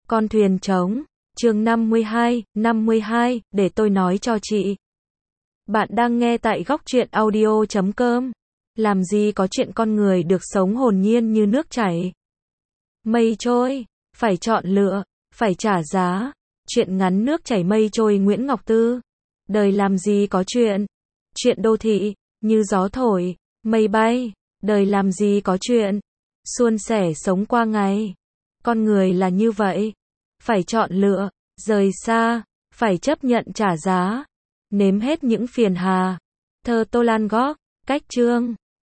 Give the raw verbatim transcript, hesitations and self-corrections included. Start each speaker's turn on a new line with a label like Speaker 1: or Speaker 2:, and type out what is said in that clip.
Speaker 1: Con thuyền trống, chương năm mươi hai, năm mươi hai, để tôi nói cho chị. Bạn đang nghe tại góc truyện audio chấm com. Làm gì có chuyện con người được sống hồn nhiên như nước chảy. Mây trôi, phải chọn lựa, phải trả giá. Chuyện ngắn nước chảy mây trôi Nguyễn Ngọc Tư. Đời làm gì có chuyện. Chuyện đô thị, như gió thổi, mây bay. Đời làm gì có chuyện. Suôn sẻ sống qua ngày. Con người là như vậy. Phải chọn lựa, rời xa, phải chấp nhận trả giá. Nếm hết những phiền hà. Thơ Tô Lan Gót, cách chương.